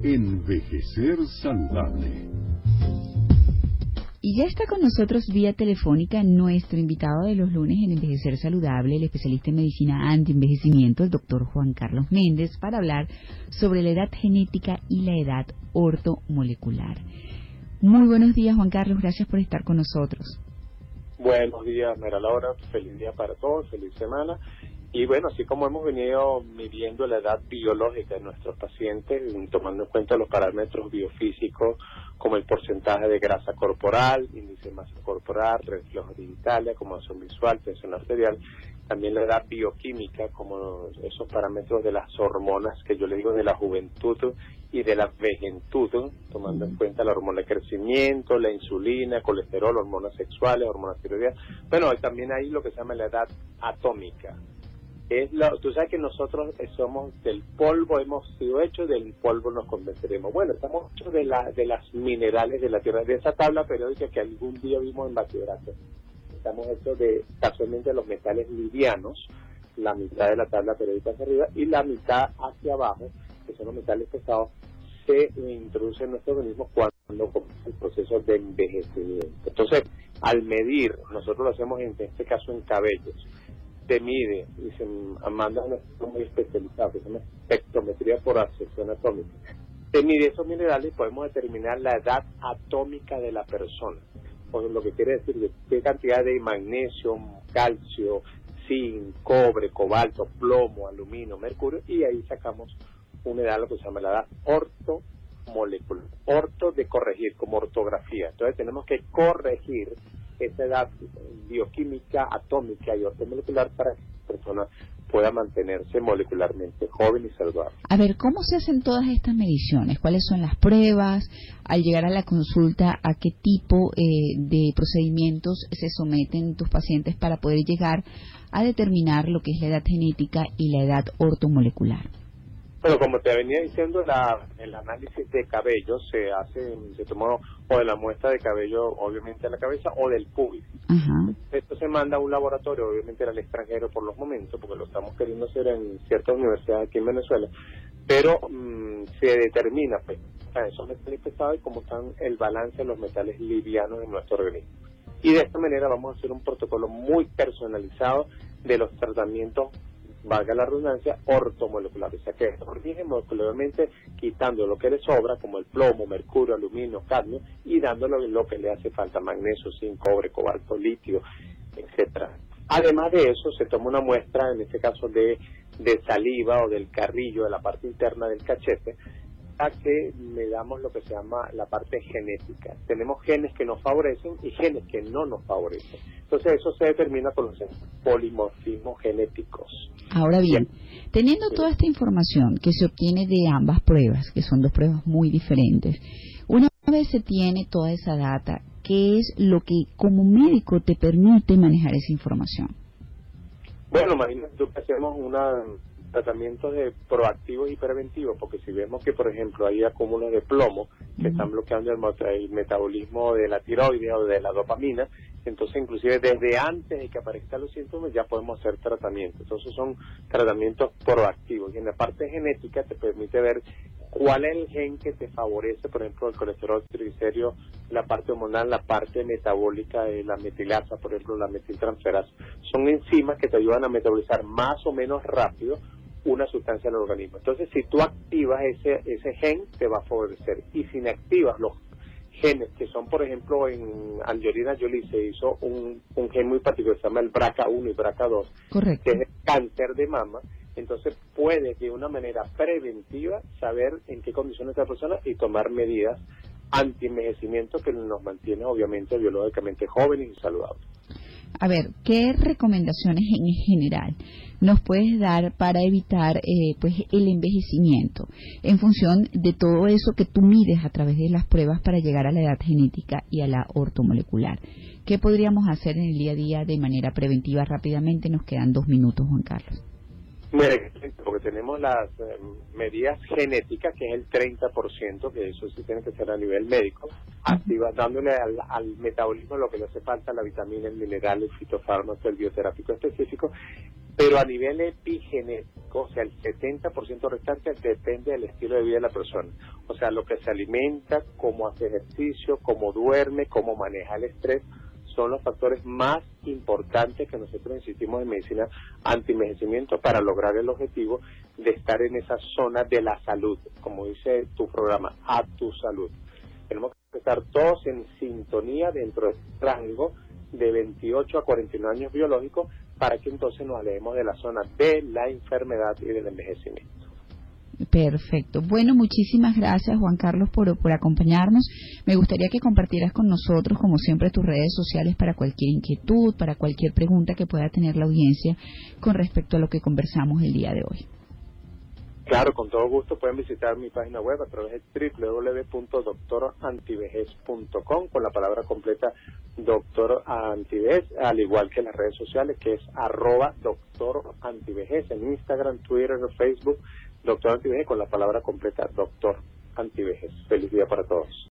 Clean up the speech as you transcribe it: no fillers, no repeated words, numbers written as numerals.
Envejecer saludable. Y ya está con nosotros vía telefónica nuestro invitado de los lunes en Envejecer Saludable, el especialista en medicina antienvejecimiento, el doctor Juan Carlos Méndez, para hablar sobre la edad genética y la edad ortomolecular. Muy buenos días, Juan Carlos, gracias por estar con nosotros. Buenos días, Mera Laura, feliz día para todos, feliz semana. Y bueno, así como hemos venido midiendo la edad biológica de nuestros pacientes, tomando en cuenta los parámetros biofísicos como el porcentaje de grasa corporal, índice de masa corporal, reflejo digital, acomodación visual, tensión arterial, también la edad bioquímica, como esos parámetros de las hormonas que yo le digo de la juventud y de la vejentud, tomando en cuenta la hormona de crecimiento, la insulina, colesterol, hormonas sexuales, hormonas tiroideas. Bueno, también hay lo que se llama la edad atómica. Tú sabes que nosotros somos del polvo, hemos sido hechos, del polvo nos convenceremos. Bueno, estamos hechos de las minerales de la tierra, de esa tabla periódica que algún día vimos en bachillerato. Estamos hechos casualmente de los metales livianos, la mitad de la tabla periódica hacia arriba y la mitad hacia abajo, que son los metales pesados, se introducen en nuestro organismo cuando comienza el proceso de envejecimiento. Entonces, al medir, nosotros lo hacemos en este caso en cabellos, se mide y se manda a un estudio muy especializado que se llama espectrometría por absorción atómica. Se mide esos minerales y podemos determinar la edad atómica de la persona. Lo que quiere decir de qué cantidad de magnesio, calcio, zinc, cobre, cobalto, plomo, aluminio, mercurio, y ahí sacamos una edad, lo que se llama la edad ortomolecular. Orto de corregir, como ortografía. Entonces tenemos que corregir esa edad bioquímica, atómica y ortomolecular para que la persona pueda mantenerse molecularmente joven y saludable. A ver, ¿cómo se hacen todas estas mediciones? ¿Cuáles son las pruebas? Al llegar a la consulta, ¿a qué tipo de procedimientos se someten tus pacientes para poder llegar a determinar lo que es la edad genética y la edad ortomolecular? Bueno, como te venía diciendo, el análisis de cabello se tomó o de la muestra de cabello, obviamente de la cabeza, o del pubis. Esto se manda a un laboratorio, obviamente al extranjero por los momentos, porque lo estamos queriendo hacer en ciertas universidades aquí en Venezuela, pero se determina, pues, esos metales pesados y cómo están el balance de los metales livianos en nuestro organismo. Y de esta manera vamos a hacer un protocolo muy personalizado de los tratamientos, valga la redundancia, ortomoleculares, o sea que corrigen molecularmente quitando lo que le sobra, como el plomo, mercurio, aluminio, cadmio, y dándole lo que le hace falta, magnesio, zinc, cobre, cobalto, litio, etcétera. Además de eso, se toma una muestra, en este caso de saliva o del carrillo, de la parte interna del cachete, a que le damos lo que se llama la parte genética. Tenemos genes que nos favorecen y genes que no nos favorecen. Entonces eso se determina con los polimorfismos genéticos. Ahora bien, teniendo toda esta información que se obtiene de ambas pruebas, que son dos pruebas muy diferentes, una vez se tiene toda esa data, ¿qué es lo que como médico te permite manejar esa información? Bueno, Marina, tú hacemos tratamientos de proactivos y preventivos, porque si vemos que, por ejemplo, hay acúmulos de plomo que están bloqueando el metabolismo de la tiroides o de la dopamina, entonces inclusive desde antes de que aparezcan los síntomas ya podemos hacer tratamientos. Entonces son tratamientos proactivos y en la parte genética te permite ver cuál es el gen que te favorece, por ejemplo, el colesterol, triglicéridos, la parte hormonal, la parte metabólica de la metilasa, por ejemplo, la metiltransferasa. Son enzimas que te ayudan a metabolizar más o menos rápido una sustancia en el organismo. Entonces, si tú activas ese gen, te va a favorecer. Y si inactivas los genes que son, por ejemplo, en Angelina Jolie se hizo un gen muy particular, se llama el BRCA1 y BRCA2, correcto, que es el cáncer de mama. Entonces puede de una manera preventiva saber en qué condiciones está la persona y tomar medidas anti-envejecimiento que nos mantiene obviamente biológicamente jóvenes y saludables. A ver, ¿qué recomendaciones en general nos puedes dar para evitar pues el envejecimiento en función de todo eso que tú mides a través de las pruebas para llegar a la edad genética y a la ortomolecular? ¿Qué podríamos hacer en el día a día de manera preventiva? Rápidamente, nos quedan 2 minutos, Juan Carlos. Mira, porque tenemos las medidas genéticas, que es el 30%, que eso sí tiene que ser a nivel médico, así va dándole al metabolismo lo que le hace falta, la vitamina, el mineral, el fitofármaco, el bioterápico específico, pero a nivel epigenético, o sea, el 70% restante depende del estilo de vida de la persona. O sea, lo que se alimenta, cómo hace ejercicio, cómo duerme, cómo maneja el estrés, son los factores más importantes que nosotros insistimos en medicina anti-envejecimiento para lograr el objetivo de estar en esa zona de la salud, como dice tu programa, a tu salud. Tenemos que estar todos en sintonía dentro del rango de 28 a 49 años biológicos para que entonces nos alejemos de la zona de la enfermedad y del envejecimiento. Perfecto. Bueno, muchísimas gracias, Juan Carlos, por acompañarnos. Me gustaría que compartieras con nosotros, como siempre, tus redes sociales para cualquier inquietud, para cualquier pregunta que pueda tener la audiencia con respecto a lo que conversamos el día de hoy. Claro, con todo gusto pueden visitar mi página web a través de www.doctorantivejez.com con la palabra completa Doctor Antivejez, al igual que las redes sociales, que es @doctorantivejez en Instagram, Twitter, Facebook, Doctor Antivejez con la palabra completa Doctor Antivejez. Feliz día para todos.